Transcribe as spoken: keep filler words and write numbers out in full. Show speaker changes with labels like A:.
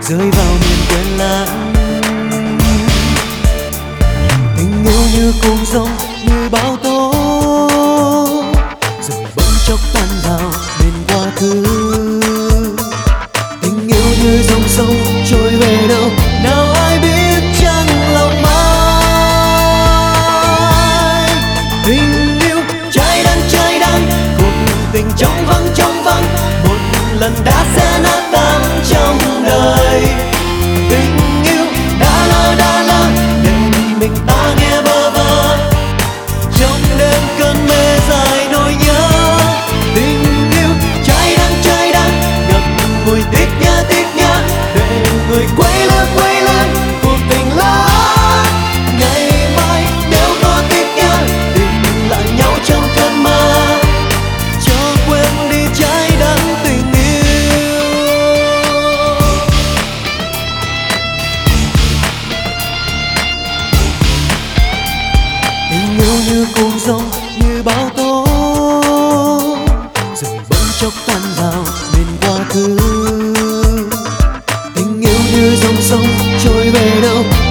A: rơi vào miền quên lãng. Tình yêu như cuồng sông như bão tố, rồi bỗng chốc tan vào bên quá khứ. Tình yêu như dòng sông trôi về đâu, nào ai biết chăng lòng ai. Tình yêu trái đắng trái đắng, cuộc tình trong vắng trong vắng, một lần đã sẽ nát tan trong đời. Tình yêu đã lỡ đã lỡ, để mình ta nghe bơ vơ trong đêm cơn mê dài nỗi nhớ. Tình yêu trái đắng trái đắng, ngậm ngùi tiếc nhớ tiếc nhớ, để người quay lưng quay lưng cuộc tình lỡ. Ngày mai nếu có tiếc nhớ, tìm lại nhau trong cơn mơ, cho quên đi trái đắng tình yêu. Tình yêu như cuồng sông như bão tố, rồi bỗng chốc tan vào bên quá khứ. Tình yêu như dòng sông trôi về đâu,